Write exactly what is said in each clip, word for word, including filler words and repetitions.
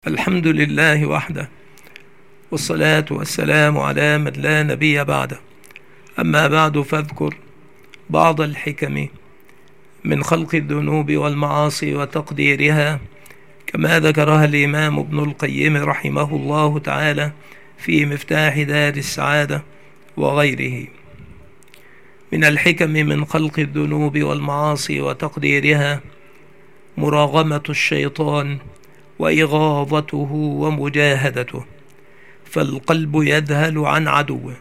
الحمد لله وحده، والصلاة والسلام على من لا نبي بعده. أما بعد، فاذكر بعض الحكم من خلق الذنوب والمعاصي وتقديرها، كما ذكرها الإمام ابن القيم رحمه الله تعالى في مفتاح دار السعادة وغيره. من الحكم من خلق الذنوب والمعاصي وتقديرها مراغمة الشيطان وإغاظته ومجاهدته، فالقلب يذهل عن عدوه،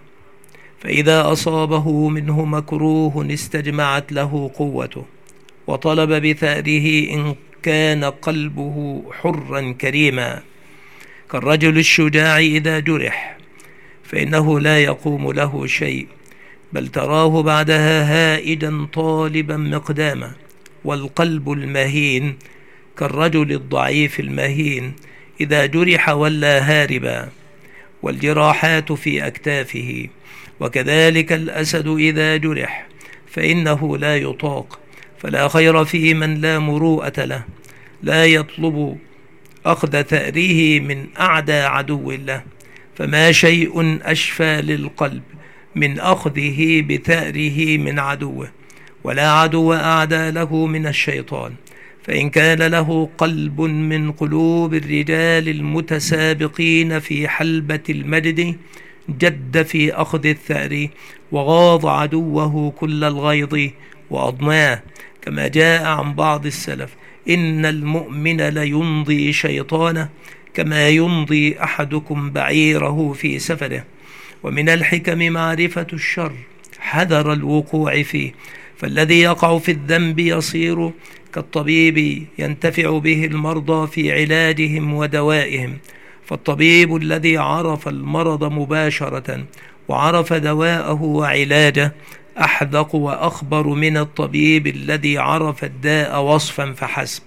فإذا أصابه منه مكروه استجمعت له قوته وطلب بثأره إن كان قلبه حرا كريما، كالرجل الشجاع إذا جرح فإنه لا يقوم له شيء، بل تراه بعدها هائجا طالبا مقداما. والقلب المهين كالرجل الضعيف المهين إذا جرح ولا هاربا، والجراحات في أكتافه. وكذلك الأسد إذا جرح فإنه لا يطاق، فلا خير في من لا مروءة له، لا يطلب أخذ ثأره من أعدى عدو له، فما شيء أشفى للقلب من أخذه بثأره من عدوه، ولا عدو أعدى له من الشيطان. فإن كان له قلب من قلوب الرجال المتسابقين في حلبة المجد جد في أخذ الثأر، وغاض عدوه كل الغيظ وأضناه، كما جاء عن بعض السلف: إن المؤمن ليمضي شيطانه كما يمضي أحدكم بعيره في سفره. ومن الحكم معرفة الشر حذر الوقوع فيه، فالذي يقع في الذنب يصير كالطبيب ينتفع به المرضى في علاجهم ودوائهم، فالطبيب الذي عرف المرض مباشرة وعرف دواءه وعلاجه أحذق وأخبر من الطبيب الذي عرف الداء وصفا فحسب.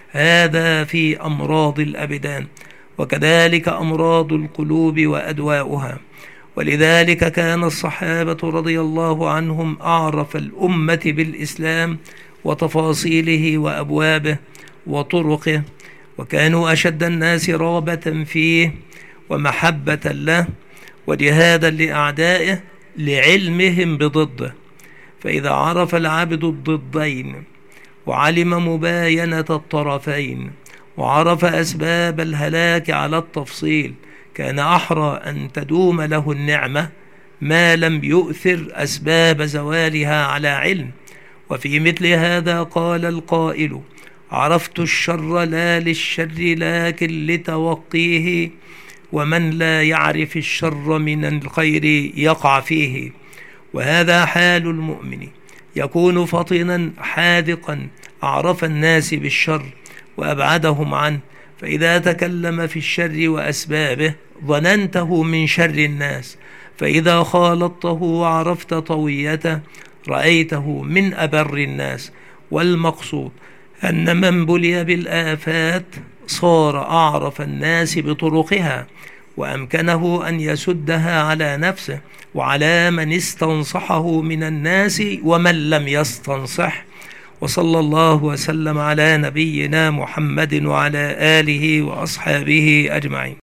هذا في أمراض الأبدان، وكذلك أمراض القلوب وأدواؤها. ولذلك كان الصحابة رضي الله عنهم أعرف الأمة بالإسلام وتفاصيله وأبوابه وطرقه، وكانوا أشد الناس رغبة فيه ومحبة له وجهادا لأعدائه لعلمهم بضده. فإذا عرف العبد الضدين وعلم مباينة الطرفين وعرف أسباب الهلاك على التفصيل، كان أحرى أن تدوم له النعمة ما لم يؤثر أسباب زوالها على علم. وفي مثل هذا قال القائل: عرفت الشر لا للشر لكن لتوقيه، ومن لا يعرف الشر من الخير يقع فيه. وهذا حال المؤمن، يكون فطنا حاذقا أعرف الناس بالشر وأبعدهم عنه، فإذا تكلم في الشر وأسبابه ظننته من شر الناس، فإذا خالطته وعرفت طويته رأيته من أبر الناس. والمقصود أن من بلي بالآفات صار أعرف الناس بطرقها، وأمكنه أن يسدها على نفسه وعلى من استنصحه من الناس ومن لم يستنصح. وصلى الله وسلم على نبينا محمد وعلى آله وأصحابه أجمعين.